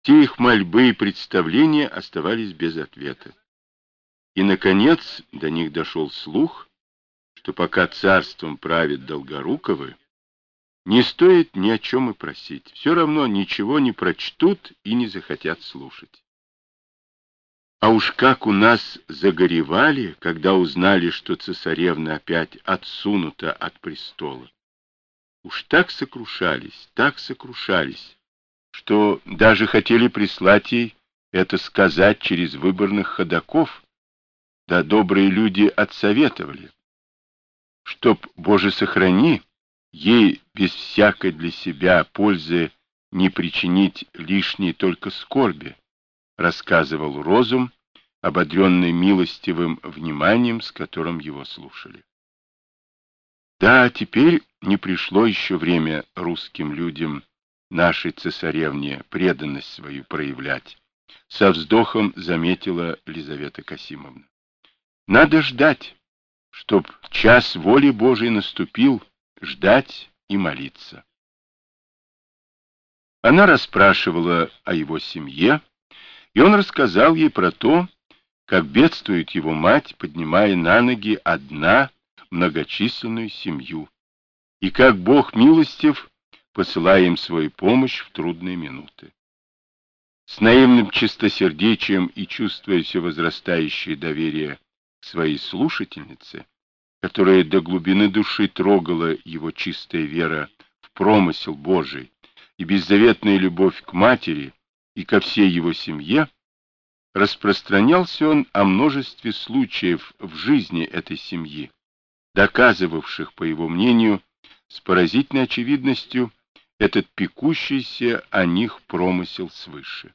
Все их мольбы и представления оставались без ответа. И, наконец, до них дошел слух, что пока царством правят Долгоруковы, не стоит ни о чем и просить. Все равно ничего не прочтут и не захотят слушать. А уж как у нас загоревали, когда узнали, что цесаревна опять отсунута от престола. Уж так сокрушались, что даже хотели прислать ей это сказать через выборных ходоков, да добрые люди отсоветовали, чтоб, Боже сохрани, ей без всякой для себя пользы не причинить лишней только скорби, рассказывал Розум, ободренный милостивым вниманием, с которым его слушали. Да, теперь не пришло еще время русским людям нашей цесаревне преданность свою проявлять, со вздохом заметила Лизавета Касимовна. Надо ждать, чтоб час воли Божией наступил, ждать и молиться. Она расспрашивала о его семье, и он рассказал ей про то, как бедствует его мать, поднимая на ноги одна многочисленную семью, и как Бог милостив, посылая им свою помощь в трудные минуты. С наивным чистосердечием и чувствуя все возрастающее доверие к своей слушательнице, которая до глубины души трогала его чистая вера в промысел Божий и беззаветная любовь к матери и ко всей его семье, распространялся он о множестве случаев в жизни этой семьи, доказывавших, по его мнению, с поразительной очевидностью этот пекущийся о них промысел свыше.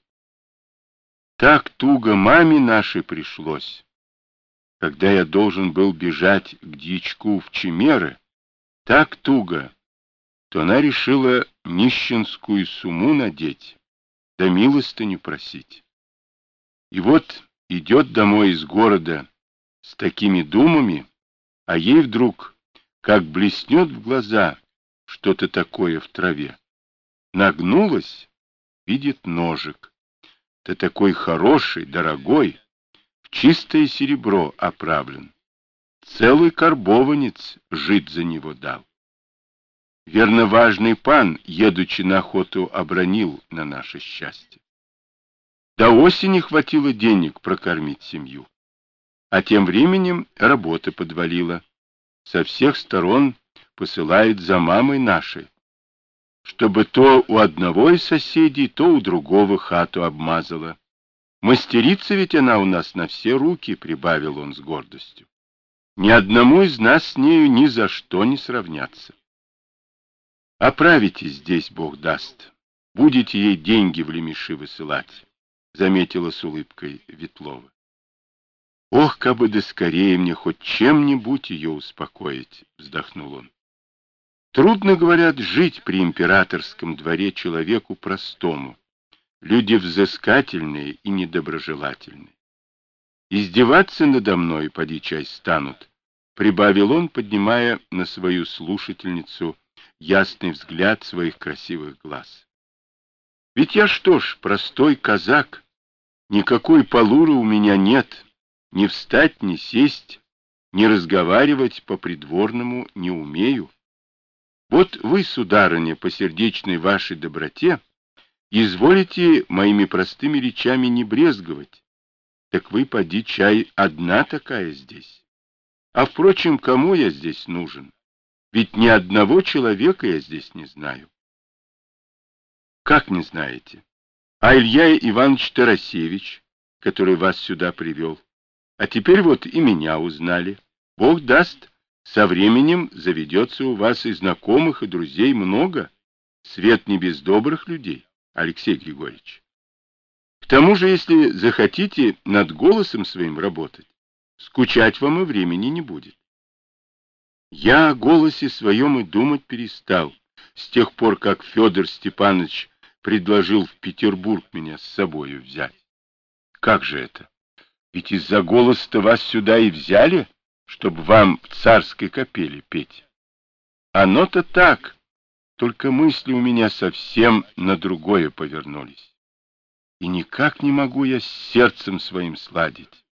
Так туго маме нашей пришлось, когда я должен был бежать к дьячку в Чемеры, так туго, то она решила нищенскую сумму надеть, да милостыню просить. И вот идет домой из города с такими думами, а ей вдруг, как блеснет в глаза что-то такое в траве. Нагнулась, видит ножик, да такой хороший, дорогой, в чистое серебро оправлен. Целый карбованец жид за него дал. Верно, важный пан, едучи на охоту, обронил на наше счастье. До осени хватило денег прокормить семью. А тем временем работа подвалила. Со всех сторон посылают за мамой нашей, чтобы то у одного из соседей, то у другого хату обмазала. Мастерица ведь она у нас на все руки, прибавил он с гордостью. Ни одному из нас с нею ни за что не сравняться. Оправитесь здесь, Бог даст. Будете ей деньги в Лемеши высылать, заметила с улыбкой Ветлова. Ох, кабы да скорее мне хоть чем-нибудь ее успокоить, вздохнул он. Трудно, говорят, жить при императорском дворе человеку простому. Люди взыскательные и недоброжелательные. Издеваться надо мной, поди чай, станут, прибавил он, поднимая на свою слушательницу ясный взгляд своих красивых глаз. Ведь я что ж, простой казак, никакой полуры у меня нет, ни встать, ни сесть, ни разговаривать по-придворному не умею. Вот вы, сударыня, по сердечной вашей доброте, изволите моими простыми речами не брезговать. Так вы, поди чай, одна такая здесь. А, впрочем, кому я здесь нужен? Ведь ни одного человека я здесь не знаю. Как не знаете? А Илья Иванович Тарасевич, который вас сюда привел. А теперь вот и меня узнали. Бог даст, со временем заведется у вас и знакомых, и друзей много. Свет не без добрых людей, Алексей Григорьевич. К тому же, если захотите над голосом своим работать, скучать вам и времени не будет. Я о голосе своем и думать перестал, с тех пор, как Федор Степанович предложил в Петербург меня с собою взять. Как же это? Ведь из-за голоса-то вас сюда и взяли, чтобы вам в царской капеле петь. Оно-то так, только мысли у меня совсем на другое повернулись. и никак не могу я с сердцем своим сладить.